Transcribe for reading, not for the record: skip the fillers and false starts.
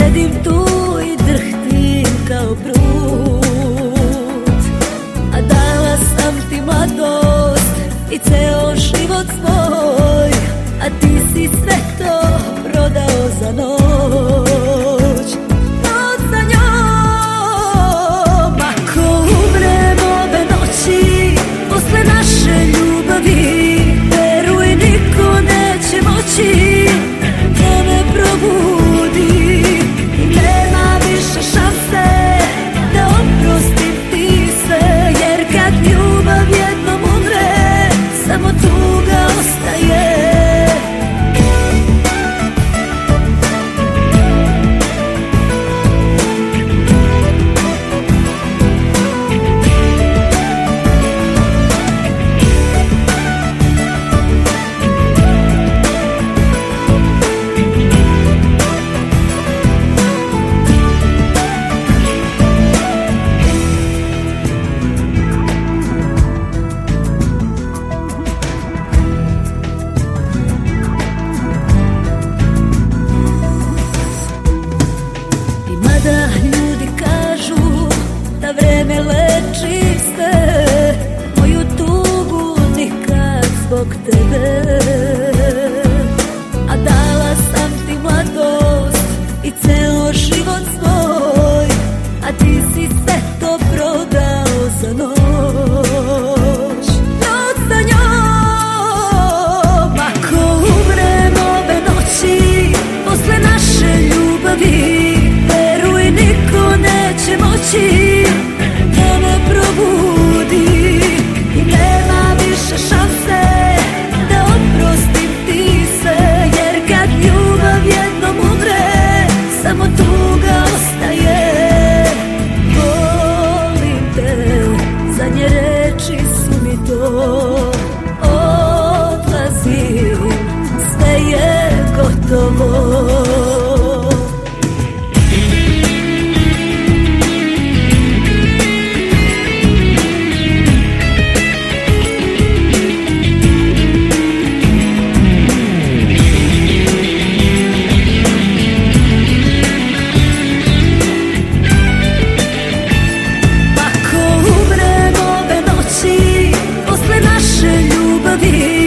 sedim tu i drhtim kao brud. A dala sam ti mladost i ceo život svoj, a ti si sve to prodao za noć. Noć za njom. Ako umrem ove noći posle naše ljubavi, veruj niko neće moći da me probudi. Nema više šanse da oprostim ti sve, jer kad ljubav jednom umre, samo tuga ostaje. Da ljudi kažu da vreme leči sve, moju tugu nikad zbog tebe. A dala sam ti mladost i ceo život svoj, a ti si sve to prodao za noć. Noć za njom. Ako umrem ove noći posle naše ljubavi, niko neće moći da me probudi. I nema više šanse da oprostim ti sve, jer kad ljubav jednom umre, samo tuga ostaje. Volim te, zadnje reči su mi to. Odlazim, sve je gotovo. Posle naše ljubavi,